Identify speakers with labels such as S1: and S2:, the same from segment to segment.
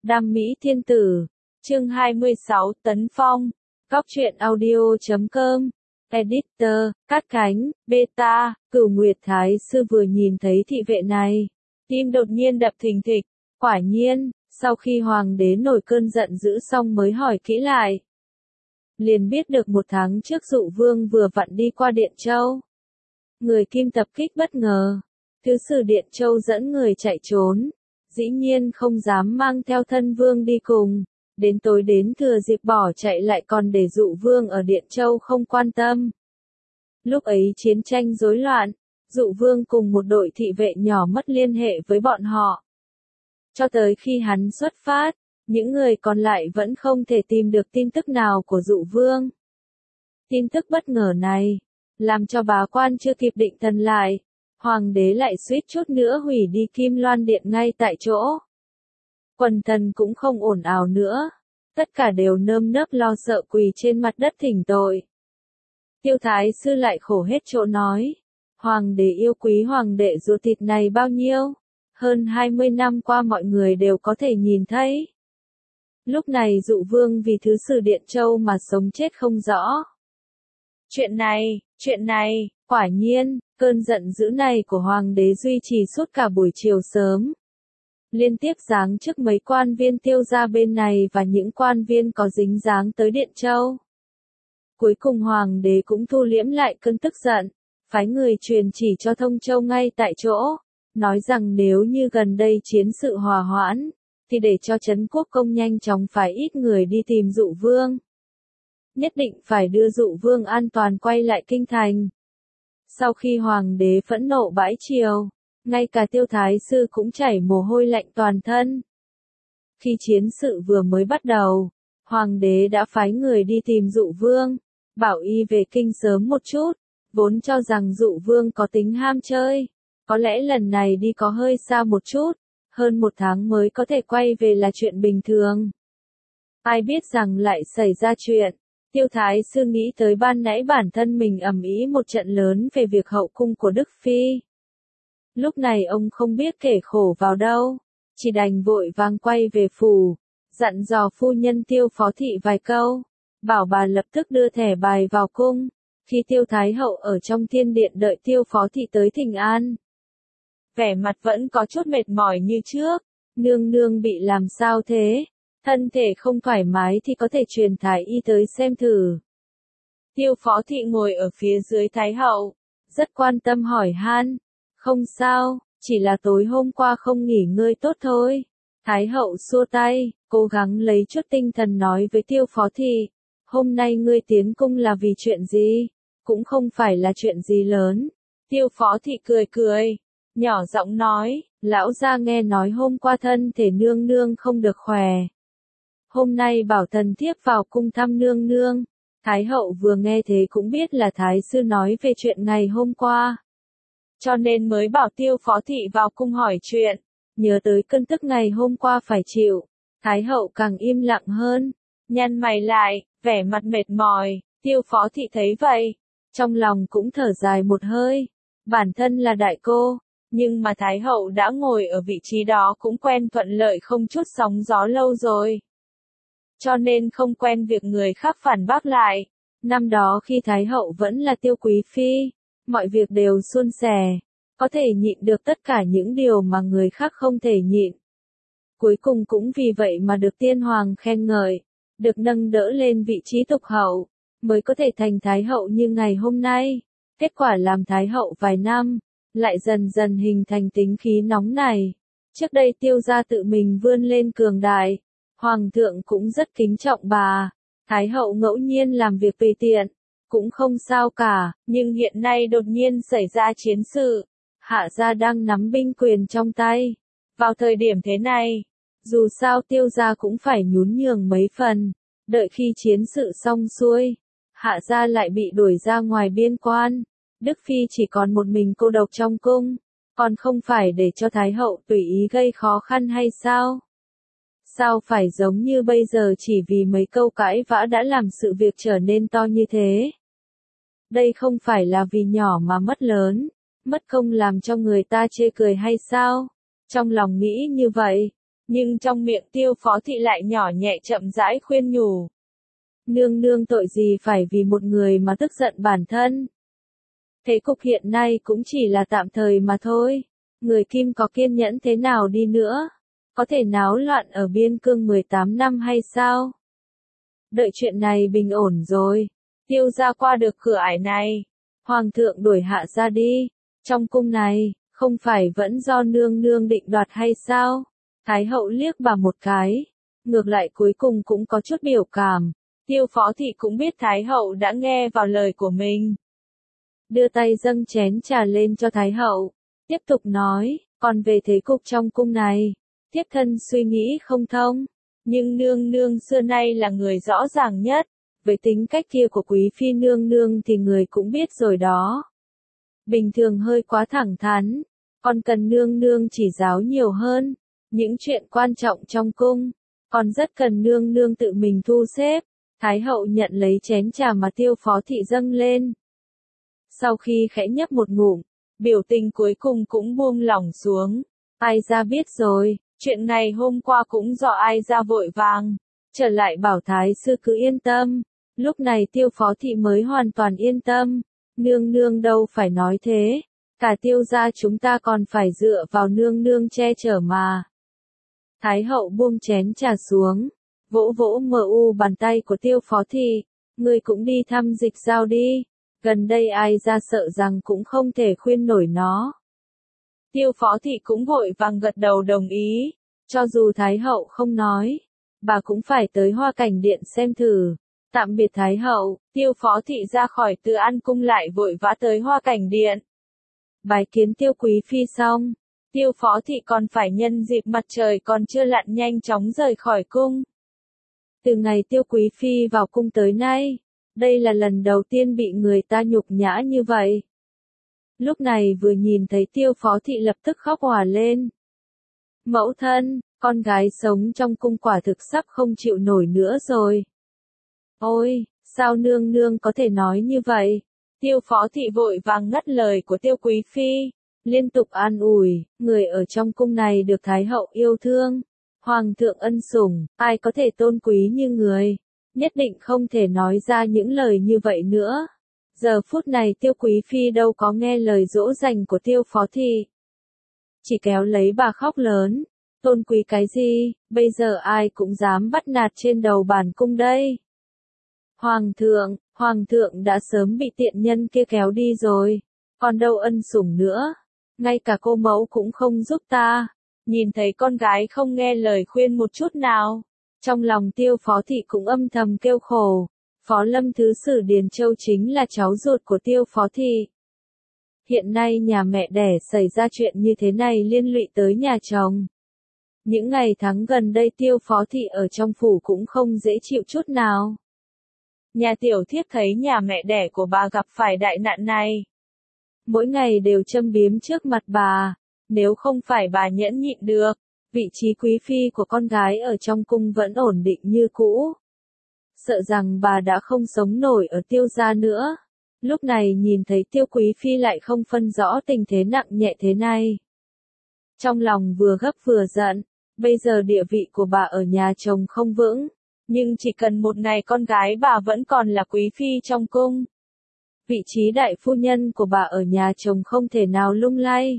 S1: Đam mỹ thiên tử. Chương 26 Tấn Phong. Góc truyện audio.com. Editor, Cát Khánh, Beta, Cửu Nguyệt Thái Sư vừa nhìn thấy thị vệ này. Tim đột nhiên đập thình thịch. Quả nhiên, sau khi hoàng đế nổi cơn giận dữ xong mới hỏi kỹ lại. Liền biết được 1 tháng trước Dụ Vương vừa vặn đi qua Điện Châu. Người Kim tập kích bất ngờ. Thứ sử Điện Châu dẫn người chạy trốn. Dĩ nhiên không dám mang theo thân vương đi cùng. Đến tối đến thừa dịp bỏ chạy lại còn để Dụ Vương ở Điện Châu không quan tâm. Lúc ấy chiến tranh rối loạn, Dụ Vương cùng một đội thị vệ nhỏ mất liên hệ với bọn họ. Cho tới khi hắn xuất phát, những người còn lại vẫn không thể tìm được tin tức nào của Dụ Vương. Tin tức bất ngờ này, làm cho bá quan chưa kịp định thần lại, hoàng đế lại suýt chút nữa hủy đi Kim Loan Điện ngay tại chỗ. Quần thần cũng không ồn ào nữa, tất cả đều nơm nớp lo sợ quỳ trên mặt đất thỉnh tội. Tiêu Thái Sư lại khổ hết chỗ nói, hoàng đế yêu quý hoàng đệ ruột thịt này bao nhiêu, hơn 20 năm qua mọi người đều có thể nhìn thấy. Lúc này Dụ Vương vì thứ sử Điện Châu mà sống chết không rõ. Chuyện này, quả nhiên, cơn giận dữ này của hoàng đế duy trì suốt cả buổi chiều sớm. Liên tiếp giáng chức mấy quan viên Tiêu gia bên này và những quan viên có dính dáng tới Điện Châu. Cuối cùng hoàng đế cũng thu liễm lại cơn tức giận, phái người truyền chỉ cho Thông Châu ngay tại chỗ, nói rằng nếu như gần đây chiến sự hòa hoãn, thì để cho Trấn Quốc Công nhanh chóng phái ít người đi tìm Dụ Vương. Nhất định phải đưa Dụ Vương an toàn quay lại kinh thành. Sau khi hoàng đế phẫn nộ bãi triều, ngay cả Tiêu Thái Sư cũng chảy mồ hôi lạnh toàn thân. Khi chiến sự vừa mới bắt đầu, hoàng đế đã phái người đi tìm Dụ Vương, bảo y về kinh sớm một chút, vốn cho rằng Dụ Vương có tính ham chơi, có lẽ lần này đi có hơi xa một chút, hơn 1 tháng mới có thể quay về là chuyện bình thường. Ai biết rằng lại xảy ra chuyện. Tiêu Thái Sư nghĩ tới ban nãy bản thân mình ầm ĩ một trận lớn về việc hậu cung của Đức Phi. Lúc này ông không biết kể khổ vào đâu, chỉ đành vội vàng quay về phủ, dặn dò phu nhân Tiêu Phó Thị vài câu, bảo bà lập tức đưa thẻ bài vào cung, khi Tiêu Thái Hậu ở trong thiên điện đợi Tiêu Phó Thị tới thỉnh an. Vẻ mặt vẫn có chút mệt mỏi như trước, nương nương bị làm sao thế? Thân thể không thoải mái thì có thể truyền thái y tới xem thử. Tiêu Phó Thị ngồi ở phía dưới Thái Hậu, rất quan tâm hỏi han. Không sao, chỉ là tối hôm qua không nghỉ ngơi tốt thôi. Thái Hậu xua tay, cố gắng lấy chút tinh thần nói với Tiêu Phó Thị. Hôm nay ngươi tiến cung là vì chuyện gì? Cũng không phải là chuyện gì lớn. Tiêu Phó Thị cười cười, nhỏ giọng nói, lão gia nghe nói hôm qua thân thể nương nương không được khỏe. Hôm nay bảo thần thiếp vào cung thăm nương nương. Thái Hậu vừa nghe thế cũng biết là Thái Sư nói về chuyện ngày hôm qua. Cho nên mới bảo Tiêu Phó Thị vào cung hỏi chuyện. Nhớ tới cơn tức ngày hôm qua phải chịu. Thái Hậu càng im lặng hơn. Nhăn mày lại, vẻ mặt mệt mỏi. Tiêu Phó Thị thấy vậy, trong lòng cũng thở dài một hơi. Bản thân là đại cô, nhưng mà Thái Hậu đã ngồi ở vị trí đó cũng quen thuận lợi không chút sóng gió lâu rồi. Cho nên không quen việc người khác phản bác lại. Năm đó khi Thái Hậu vẫn là Tiêu Quý Phi, mọi việc đều suôn sẻ, có thể nhịn được tất cả những điều mà người khác không thể nhịn. Cuối cùng cũng vì vậy mà được tiên hoàng khen ngợi, được nâng đỡ lên vị trí tục hậu, mới có thể thành Thái Hậu như ngày hôm nay. Kết quả làm Thái Hậu vài năm, lại dần dần hình thành tính khí nóng này. Trước đây Tiêu gia tự mình vươn lên cường đại, Hoàng thượng cũng rất kính trọng bà. Thái Hậu ngẫu nhiên làm việc tùy tiện, cũng không sao cả, nhưng hiện nay đột nhiên xảy ra chiến sự, Hạ gia đang nắm binh quyền trong tay. Vào thời điểm thế này, dù sao Tiêu gia cũng phải nhún nhường mấy phần, đợi khi chiến sự xong xuôi, Hạ gia lại bị đuổi ra ngoài biên quan. Đức Phi chỉ còn một mình cô độc trong cung, còn không phải để cho Thái Hậu tùy ý gây khó khăn hay sao? Sao phải giống như bây giờ chỉ vì mấy câu cãi vã đã làm sự việc trở nên to như thế? Đây không phải là vì nhỏ mà mất lớn, mất công làm cho người ta chê cười hay sao? Trong lòng nghĩ như vậy,
S2: Nhưng trong miệng Tiêu Phó Thị lại nhỏ nhẹ chậm rãi khuyên nhủ.
S1: Nương nương tội gì phải vì một người mà tức giận bản thân. Thế cục hiện nay cũng chỉ là tạm thời mà thôi. Người Kim có kiên nhẫn thế nào đi nữa? Có thể náo loạn ở biên cương 18 năm hay sao? Đợi chuyện này bình ổn rồi. Tiêu gia qua được cửa ải này. Hoàng thượng đuổi hạ ra đi. Trong cung này, không phải vẫn do nương nương định đoạt hay sao? Thái hậu liếc bà một cái. Ngược lại cuối cùng cũng có chút biểu cảm. Tiêu Phó Thị cũng biết Thái hậu đã nghe vào lời của mình. Đưa tay dâng chén trà lên cho Thái hậu. Tiếp tục nói, còn về thế cục trong cung này. Thiếp thân suy nghĩ không thông. Nhưng nương nương xưa nay là người rõ ràng nhất. Với tính cách kia của quý phi nương nương thì người cũng biết rồi đó. Bình thường hơi quá thẳng thắn. Còn cần nương nương chỉ giáo nhiều hơn. Những chuyện quan trọng trong cung. Còn rất cần nương nương tự mình thu xếp. Thái hậu nhận lấy chén trà mà Tiêu Phó Thị dâng lên. Sau khi khẽ nhấp một ngụm, biểu tình cuối cùng cũng buông lỏng xuống. Ai ra biết rồi, chuyện này hôm qua cũng do ai ra vội vàng. Trở lại bảo Thái sư cứ yên tâm. Lúc này Tiêu Phó Thị mới hoàn toàn yên tâm. Nương nương đâu phải nói thế. Cả Tiêu gia chúng ta còn phải dựa vào nương nương che chở mà. Thái hậu buông chén trà xuống. Vỗ vỗ mờ u bàn tay của Tiêu Phó Thị. Ngươi cũng đi thăm Dịch Giao đi. Gần đây ai ra sợ rằng cũng không thể khuyên nổi nó. Tiêu Phó Thị cũng vội vàng gật đầu đồng ý. Cho dù Thái hậu không nói, bà cũng phải tới Hoa Cảnh Điện xem thử. Tạm biệt Thái hậu, Tiêu Phó Thị ra khỏi Từ An cung lại vội vã tới Hoa Cảnh Điện. Bái kiến Tiêu Quý Phi xong, Tiêu Phó Thị còn phải nhân dịp mặt trời còn chưa lặn nhanh chóng rời khỏi cung. Từ ngày Tiêu Quý Phi vào cung tới nay, đây là lần đầu tiên bị người ta nhục nhã như vậy. Lúc này vừa nhìn thấy Tiêu Phó Thị lập tức khóc òa lên. Mẫu thân, con gái sống trong cung quả thực sắp không chịu nổi nữa rồi. Ôi, sao nương nương có thể nói như vậy? Tiêu Phó Thị vội vàng ngắt lời của Tiêu Quý Phi, liên tục an ủi, người ở trong cung này được Thái hậu yêu thương. Hoàng thượng ân sủng, ai có thể tôn quý như người, nhất định không thể nói ra những lời như vậy nữa. Giờ phút này Tiêu Quý Phi đâu có nghe lời dỗ dành của Tiêu Phó Thị. Chỉ kéo lấy bà khóc lớn, tôn quý cái gì, bây giờ ai cũng dám bắt nạt trên đầu bản cung đây. Hoàng thượng đã sớm bị tiện nhân kia kéo đi rồi, còn đâu ân sủng nữa, ngay cả cô mẫu cũng không giúp ta. Nhìn thấy con gái không nghe lời khuyên một chút nào, trong lòng Tiêu Phó Thị cũng âm thầm kêu khổ. Phó Lâm Thứ Sử Điền Châu chính là cháu ruột của Tiêu Phó Thị. Hiện nay nhà mẹ đẻ xảy ra chuyện như thế này liên lụy tới nhà chồng. Những ngày tháng gần đây Tiêu Phó Thị ở trong phủ cũng không dễ chịu chút nào. Nhà tiểu thiếp thấy nhà mẹ đẻ của bà gặp phải đại nạn này. Mỗi ngày đều châm biếm trước mặt bà. Nếu không phải bà nhẫn nhịn được, vị trí quý phi của con gái ở trong cung vẫn ổn định như cũ. Sợ rằng bà đã không sống nổi ở Tiêu gia nữa. Lúc này nhìn thấy Tiêu Quý Phi lại không phân rõ tình thế nặng nhẹ thế này. Trong lòng vừa gấp vừa giận, bây giờ địa vị của bà ở nhà chồng không vững, nhưng chỉ cần một ngày con gái bà vẫn còn là quý phi trong cung. Vị trí đại phu nhân của bà ở nhà chồng không thể nào lung lay.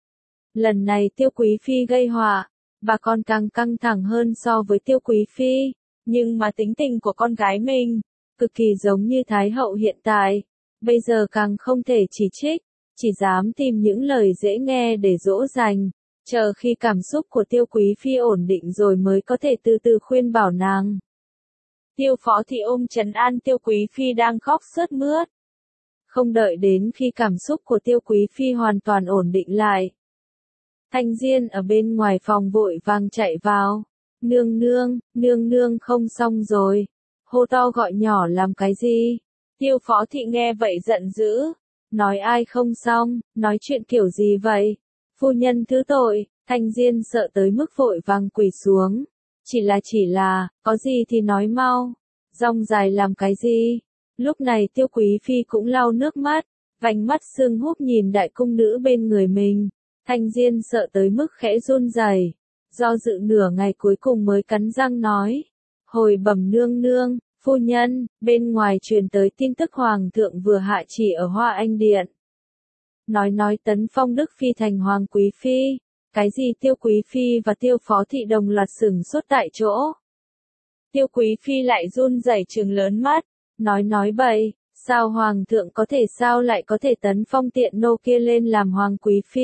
S1: Lần này Tiêu Quý Phi gây họa, bà còn càng căng thẳng hơn so với Tiêu Quý Phi, nhưng mà tính tình của con gái mình, cực kỳ giống như Thái hậu hiện tại, bây giờ càng không thể chỉ trích, chỉ dám tìm những lời dễ nghe để dỗ dành, chờ khi cảm xúc của Tiêu Quý Phi ổn định rồi mới có thể từ từ khuyên bảo nàng. Tiêu Phó Thị ôm trấn an Tiêu Quý Phi đang khóc sướt mướt. Không đợi đến khi cảm xúc của Tiêu Quý Phi hoàn toàn ổn định lại. Thanh Diên ở bên ngoài phòng vội vàng chạy vào. Nương nương không xong rồi. Hô to gọi nhỏ làm cái gì? Tiêu Phó Thị nghe vậy giận dữ. Nói ai không xong, nói chuyện kiểu gì vậy? Phu nhân thứ tội, Thanh Diên sợ tới mức vội vàng quỳ xuống. Chỉ là, có gì thì nói mau. Rong dài làm cái gì? Lúc này Tiêu Quý Phi cũng lau nước mắt, vành mắt sưng húp nhìn đại cung nữ bên người mình. Thanh Diên sợ tới mức khẽ run rẩy. do dự nửa ngày cuối cùng mới cắn răng nói. Hồi bẩm nương nương, phu nhân, bên ngoài truyền tới tin tức hoàng thượng vừa hạ chỉ ở Hoa Anh Điện. Nói tấn phong Đức Phi thành hoàng quý phi. Cái gì Tiêu Quý Phi và Tiêu Phó Thị đồng loạt sửng sốt tại chỗ.
S2: Tiêu Quý Phi lại run rẩy trừng lớn mắt.
S1: Nói bậy, sao hoàng thượng sao lại có thể tấn phong tiện nô kia lên làm hoàng quý phi?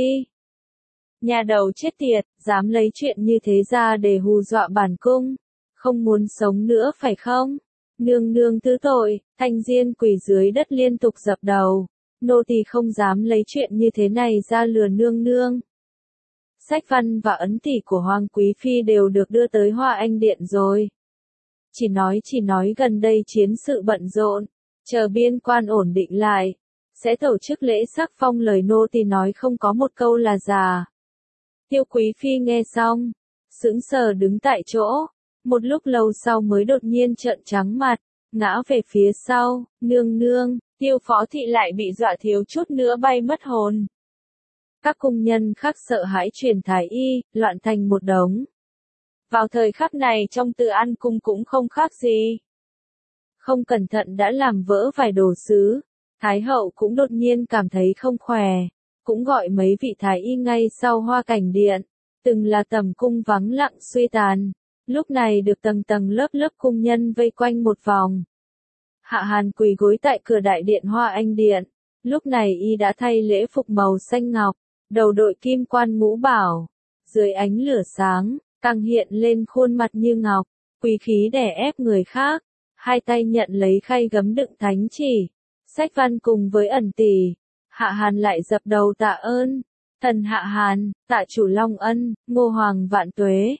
S2: Nhà đầu chết tiệt,
S1: dám lấy chuyện như thế ra để hù dọa bản cung. Không muốn sống nữa phải không? Nương nương thứ tội, Thanh Diên quỳ dưới đất liên tục dập đầu. Nô tỳ không dám lấy chuyện như thế này ra lừa nương nương. Sách văn và ấn tỷ của Hoàng Quý Phi đều được đưa tới Hoa Anh Điện rồi. Chỉ nói gần đây chiến sự bận rộn, chờ biên quan ổn định lại, sẽ tổ chức lễ sắc phong, lời nô tỳ nói không có một câu là giả. Tiêu Quý Phi nghe xong, sững sờ đứng tại chỗ, một lúc lâu sau mới đột nhiên trợn trắng mặt, ngã về phía sau, nương nương,
S2: Tiêu Phó Thị lại bị dọa thiếu chút nữa bay mất hồn.
S1: Các cung nhân khác sợ hãi truyền thái y, loạn thành một đống.
S2: Vào thời khắc này trong Từ An cung cũng không khác gì.
S1: Không cẩn thận đã làm vỡ vài đồ sứ, Thái hậu cũng đột nhiên cảm thấy không khỏe, cũng gọi mấy vị thái y ngay sau Hoa Cảnh Điện, từng là tầm cung vắng lặng suy tàn, lúc này được tầng tầng lớp lớp cung nhân vây quanh một vòng. Hạ Hàn quỳ gối tại cửa đại điện Hoa Anh Điện, lúc này y đã thay lễ phục màu xanh ngọc, đầu đội kim quan ngũ bảo, dưới ánh lửa sáng, càng hiện lên khuôn mặt như ngọc, quý khí đè ép người khác, hai tay nhận lấy khay gấm đựng thánh chỉ, sách văn cùng với ẩn tỷ. Hạ Hàn lại dập đầu tạ ơn, thần Hạ Hàn, tạ chủ Long Ân, Ngô Hoàng vạn tuế,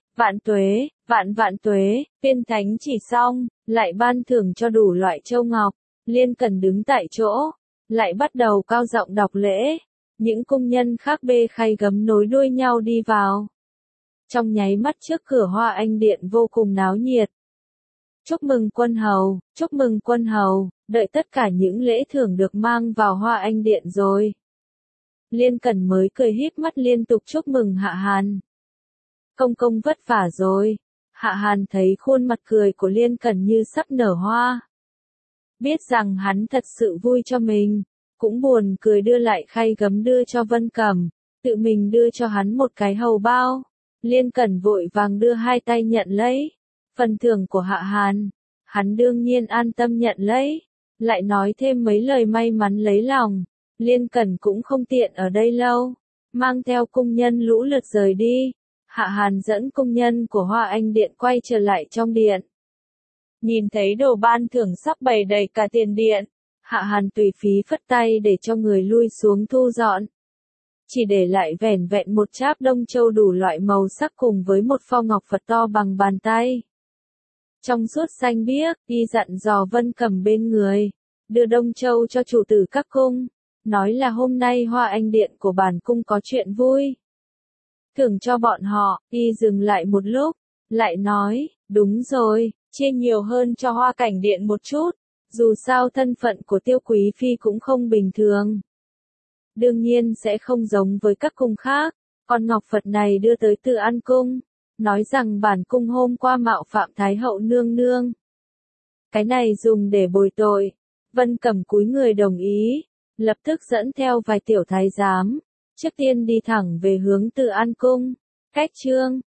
S1: vạn tuế, viên thánh chỉ xong, lại ban thưởng cho đủ loại châu ngọc, Liên Cần đứng tại chỗ, lại bắt đầu cao giọng đọc lễ, những cung nhân khác bê khay gấm nối đuôi nhau đi vào. Trong nháy mắt trước cửa Hoa Anh Điện vô cùng náo nhiệt. Chúc mừng quân hầu, đợi tất cả những lễ thưởng được mang vào Hoa Anh Điện rồi. Liên Cần mới cười híp mắt liên tục chúc mừng Hạ Hàn. Công vất vả rồi. Hạ Hàn thấy khuôn mặt cười của Liên Cần như sắp nở hoa. Biết rằng hắn thật sự vui cho mình, cũng buồn cười đưa lại khay gấm đưa cho Vân Cẩm, tự mình đưa cho hắn một cái hầu bao. Liên Cần vội vàng đưa hai tay nhận lấy. Phần thưởng của Hạ Hàn, hắn đương nhiên an tâm nhận lấy, lại nói thêm mấy lời may mắn lấy lòng. Liên Cần cũng không tiện ở đây lâu, mang theo cung nhân lũ lượt rời đi. Hạ Hàn dẫn cung nhân của Hoa Anh Điện quay trở lại trong điện.
S2: Nhìn thấy đồ ban thưởng sắp bày đầy cả tiền điện,
S1: Hạ Hàn tùy phí phất tay để cho người lui xuống thu dọn. Chỉ để lại vẻn vẹn một cháp đông châu đủ loại màu sắc cùng với một pho ngọc Phật to bằng bàn tay. Trong suốt xanh biếc, y dặn dò Vân Cẩm bên người, đưa đông châu cho chủ tử các cung, nói là hôm nay Hoa Anh Điện của bản cung có chuyện vui. Thưởng cho bọn họ, y dừng lại một lúc, lại nói, đúng rồi,
S2: chia nhiều hơn cho Hoa Cảnh Điện một chút,
S1: dù sao thân phận của Tiêu Quý Phi cũng không bình thường. Đương nhiên sẽ không giống với các cung khác, con ngọc Phật này đưa tới Từ An cung, nói rằng bản cung hôm qua mạo phạm Thái hậu nương nương. Cái này dùng để bồi tội. Vân Cẩm cúi người đồng ý, lập tức dẫn theo vài tiểu thái giám, trước tiên đi thẳng về hướng Từ An cung. Cách chương